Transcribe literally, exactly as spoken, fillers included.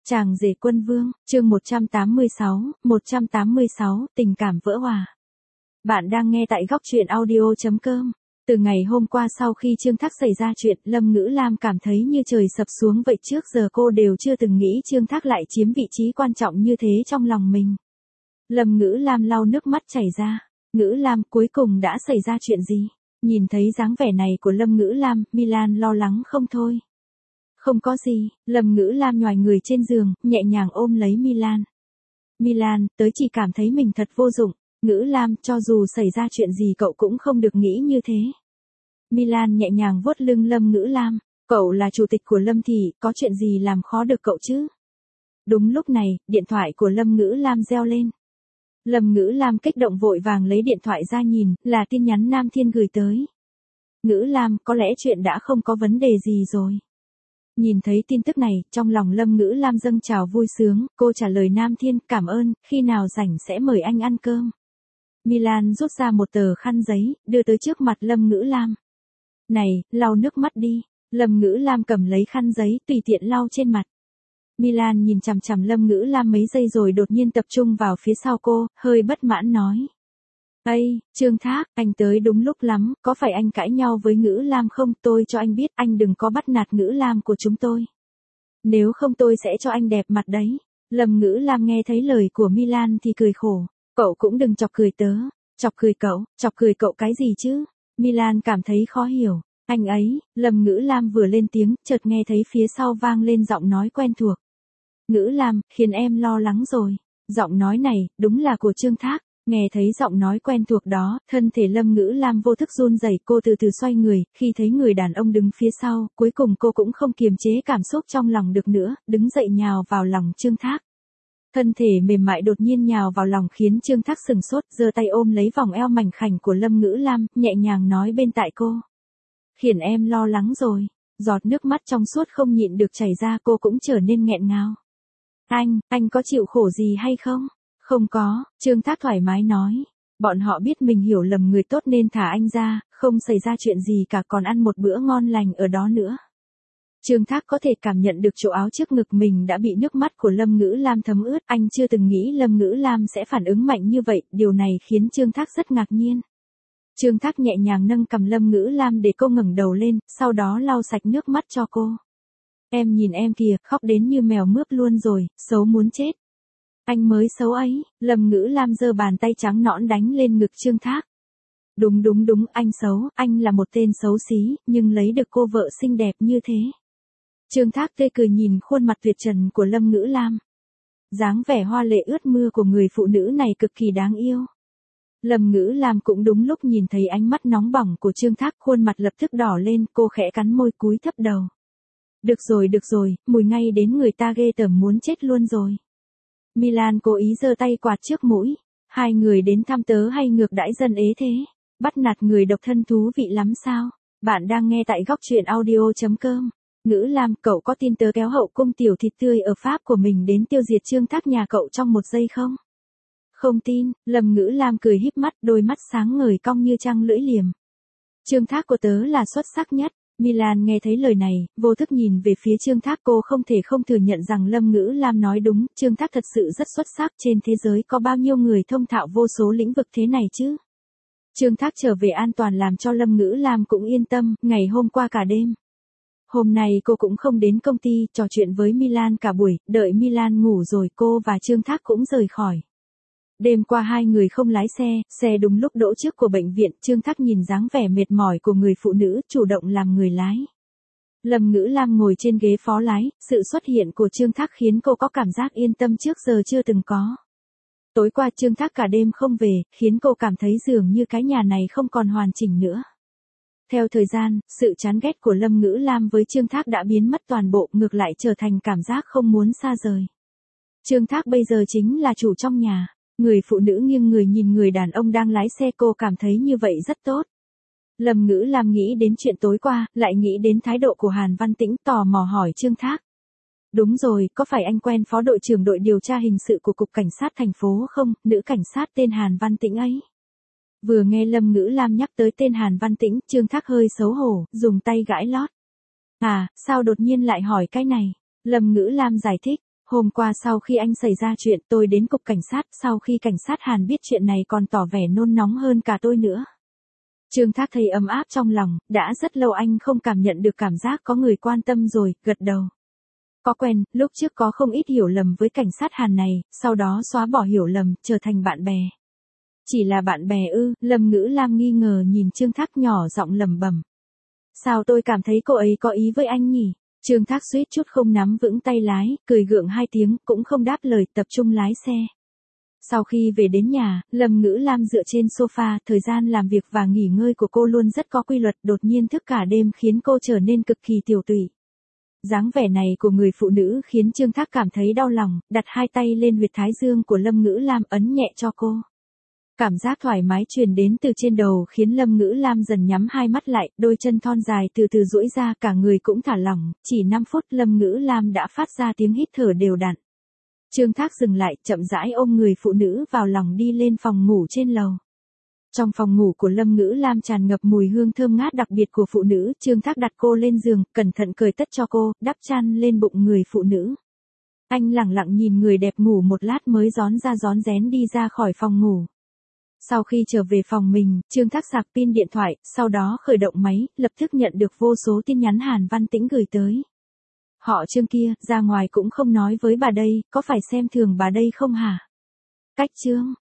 Chàng rể quân vương, chương một trăm tám mươi sáu, một trăm tám mươi sáu, tình cảm vỡ hòa. Bạn đang nghe tại góc truyện audio chấm com. Từ ngày hôm qua sau khi Trương Thác xảy ra chuyện, Lâm Ngữ Lam cảm thấy như trời sập xuống vậy, trước giờ cô đều chưa từng nghĩ Trương Thác lại chiếm vị trí quan trọng như thế trong lòng mình. Lâm Ngữ Lam lau nước mắt chảy ra. Ngữ Lam, cuối cùng đã xảy ra chuyện gì? Nhìn thấy dáng vẻ này của Lâm Ngữ Lam, Milan lo lắng không thôi. Không có gì, Lâm Ngữ Lam nhoài người trên giường, nhẹ nhàng ôm lấy Milan. Milan, tớ chỉ cảm thấy mình thật vô dụng. Ngữ Lam, cho dù xảy ra chuyện gì cậu cũng không được nghĩ như thế. Milan nhẹ nhàng vuốt lưng Lâm Ngữ Lam. Cậu là chủ tịch của Lâm thị, có chuyện gì làm khó được cậu chứ? Đúng lúc này, điện thoại của Lâm Ngữ Lam reo lên. Lâm Ngữ Lam kích động vội vàng lấy điện thoại ra nhìn, là tin nhắn Nam Thiên gửi tới. Ngữ Lam, có lẽ chuyện đã không có vấn đề gì rồi. Nhìn thấy tin tức này, trong lòng Lâm Ngữ Lam dâng trào vui sướng, cô trả lời Nam Thiên, cảm ơn, khi nào rảnh sẽ mời anh ăn cơm. Milan rút ra một tờ khăn giấy, đưa tới trước mặt Lâm Ngữ Lam. Này, lau nước mắt đi. Lâm Ngữ Lam cầm lấy khăn giấy, tùy tiện lau trên mặt. Milan nhìn chằm chằm Lâm Ngữ Lam mấy giây rồi đột nhiên tập trung vào phía sau cô, hơi bất mãn nói. Ây, Trương Thác, anh tới đúng lúc lắm, có phải anh cãi nhau với Ngữ Lam không? Tôi cho anh biết, anh đừng có bắt nạt Ngữ Lam của chúng tôi. Nếu không tôi sẽ cho anh đẹp mặt đấy. Lâm Ngữ Lam nghe thấy lời của Milan thì cười khổ. Cậu cũng đừng chọc cười tớ. Chọc cười cậu, chọc cười cậu cái gì chứ? Milan cảm thấy khó hiểu. Anh ấy, Lâm Ngữ Lam vừa lên tiếng, chợt nghe thấy phía sau vang lên giọng nói quen thuộc. Ngữ Lam, khiến em lo lắng rồi. Giọng nói này, đúng là của Trương Thác. Nghe thấy giọng nói quen thuộc đó, thân thể Lâm Ngữ Lam vô thức run rẩy, cô từ từ xoay người, khi thấy người đàn ông đứng phía sau, cuối cùng cô cũng không kiềm chế cảm xúc trong lòng được nữa, đứng dậy nhào vào lòng Trương Thác. Thân thể mềm mại đột nhiên nhào vào lòng khiến Trương Thác sừng sốt, giơ tay ôm lấy vòng eo mảnh khảnh của Lâm Ngữ Lam, nhẹ nhàng nói bên tai cô. Khiến em lo lắng rồi. Giọt nước mắt trong suốt không nhịn được chảy ra, cô cũng trở nên nghẹn ngào. Anh, anh có chịu khổ gì hay không? Không có, Trương Thác thoải mái nói. Bọn họ biết mình hiểu lầm người tốt nên thả anh ra, không xảy ra chuyện gì cả, còn ăn một bữa ngon lành ở đó nữa. Trương Thác có thể cảm nhận được chỗ áo trước ngực mình đã bị nước mắt của Lâm Ngữ Lam thấm ướt, anh chưa từng nghĩ Lâm Ngữ Lam sẽ phản ứng mạnh như vậy, điều này khiến Trương Thác rất ngạc nhiên. Trương Thác nhẹ nhàng nâng cằm Lâm Ngữ Lam để cô ngẩng đầu lên, sau đó lau sạch nước mắt cho cô. Em nhìn em kìa, khóc đến như mèo mướp luôn rồi, xấu muốn chết. Anh mới xấu ấy, Lâm Ngữ Lam giơ bàn tay trắng nõn đánh lên ngực Trương Thác. Đúng đúng đúng, anh xấu, anh là một tên xấu xí, nhưng lấy được cô vợ xinh đẹp như thế. Trương Thác tươi cười nhìn khuôn mặt tuyệt trần của Lâm Ngữ Lam. Dáng vẻ hoa lệ ướt mưa của người phụ nữ này cực kỳ đáng yêu. Lâm Ngữ Lam cũng đúng lúc nhìn thấy ánh mắt nóng bỏng của Trương Thác, khuôn mặt lập tức đỏ lên, cô khẽ cắn môi cúi thấp đầu. Được rồi được rồi, mùi ngay đến người ta ghê tởm muốn chết luôn rồi. Milan cố ý giơ tay quạt trước mũi. Hai người đến thăm tớ hay ngược đãi dân ế thế? Bắt nạt người độc thân thú vị lắm sao? Bạn đang nghe tại góc truyện audio chấm com. Ngữ Lam, cậu có tin tớ kéo hậu cung tiểu thịt tươi ở Pháp của mình đến tiêu diệt Trương Thác nhà cậu trong một giây không? Không tin, Lâm Ngữ Lam cười híp mắt, đôi mắt sáng ngời cong như trăng lưỡi liềm. Trương Thác của tớ là xuất sắc nhất. Milan nghe thấy lời này, vô thức nhìn về phía Trương Thác, cô không thể không thừa nhận rằng Lâm Ngữ Lam nói đúng, Trương Thác thật sự rất xuất sắc, trên thế giới có bao nhiêu người thông thạo vô số lĩnh vực thế này chứ. Trương Thác trở về an toàn làm cho Lâm Ngữ Lam cũng yên tâm, ngày hôm qua cả đêm. Hôm nay cô cũng không đến công ty, trò chuyện với Milan cả buổi, đợi Milan ngủ rồi cô và Trương Thác cũng rời khỏi. Đêm qua hai người không lái xe, xe đúng lúc đỗ trước của bệnh viện, Trương Thác nhìn dáng vẻ mệt mỏi của người phụ nữ, chủ động làm người lái. Lâm Ngữ Lam ngồi trên ghế phó lái, sự xuất hiện của Trương Thác khiến cô có cảm giác yên tâm trước giờ chưa từng có. Tối qua Trương Thác cả đêm không về, khiến cô cảm thấy dường như cái nhà này không còn hoàn chỉnh nữa. Theo thời gian, sự chán ghét của Lâm Ngữ Lam với Trương Thác đã biến mất toàn bộ, ngược lại trở thành cảm giác không muốn xa rời. Trương Thác bây giờ chính là chủ trong nhà. Người phụ nữ nghiêng người nhìn người đàn ông đang lái xe, cô cảm thấy như vậy rất tốt. Lâm Ngữ Lam nghĩ đến chuyện tối qua, lại nghĩ đến thái độ của Hàn Văn Tĩnh, tò mò hỏi Trương Thác. Đúng rồi, có phải anh quen phó đội trưởng đội điều tra hình sự của Cục Cảnh sát thành phố không, nữ cảnh sát tên Hàn Văn Tĩnh ấy? Vừa nghe Lâm Ngữ Lam nhắc tới tên Hàn Văn Tĩnh, Trương Thác hơi xấu hổ, dùng tay gãi lót. À, sao đột nhiên lại hỏi cái này? Lâm Ngữ Lam giải thích. Hôm qua sau khi anh xảy ra chuyện tôi đến cục cảnh sát, sau khi cảnh sát Hàn biết chuyện này còn tỏ vẻ nôn nóng hơn cả tôi nữa. Trương Thác thấy ấm áp trong lòng, đã rất lâu anh không cảm nhận được cảm giác có người quan tâm rồi, gật đầu. Có quen, lúc trước có không ít hiểu lầm với cảnh sát Hàn này, sau đó xóa bỏ hiểu lầm, trở thành bạn bè. Chỉ là bạn bè ư? Lâm Ngữ Lam nghi ngờ nhìn Trương Thác nhỏ giọng lẩm bẩm. Sao tôi cảm thấy cô ấy có ý với anh nhỉ? Trương Thác suýt chút không nắm vững tay lái, cười gượng hai tiếng, cũng không đáp lời, tập trung lái xe. Sau khi về đến nhà, Lâm Ngữ Lam dựa trên sofa, thời gian làm việc và nghỉ ngơi của cô luôn rất có quy luật, đột nhiên thức cả đêm khiến cô trở nên cực kỳ tiểu tụy. Dáng vẻ này của người phụ nữ khiến Trương Thác cảm thấy đau lòng, đặt hai tay lên huyệt thái dương của Lâm Ngữ Lam ấn nhẹ cho cô. Cảm giác thoải mái truyền đến từ trên đầu khiến Lâm Ngữ Lam dần nhắm hai mắt lại, đôi chân thon dài từ từ duỗi ra, cả người cũng thả lỏng, chỉ năm phút Lâm Ngữ Lam đã phát ra tiếng hít thở đều đặn. Trương Thác dừng lại, chậm rãi ôm người phụ nữ vào lòng đi lên phòng ngủ trên lầu. Trong phòng ngủ của Lâm Ngữ Lam tràn ngập mùi hương thơm ngát đặc biệt của phụ nữ, Trương Thác đặt cô lên giường, cẩn thận cởi tất cho cô, đắp chăn lên bụng người phụ nữ. Anh lẳng lặng nhìn người đẹp ngủ một lát mới rón ra rón rén đi ra khỏi phòng ngủ. Sau khi trở về phòng mình, Trương Thác sạc pin điện thoại, sau đó khởi động máy, lập tức nhận được vô số tin nhắn Hàn Văn Tĩnh gửi tới. Họ Trương kia, ra ngoài cũng không nói với bà đây, có phải xem thường bà đây không hả? Cách Trương.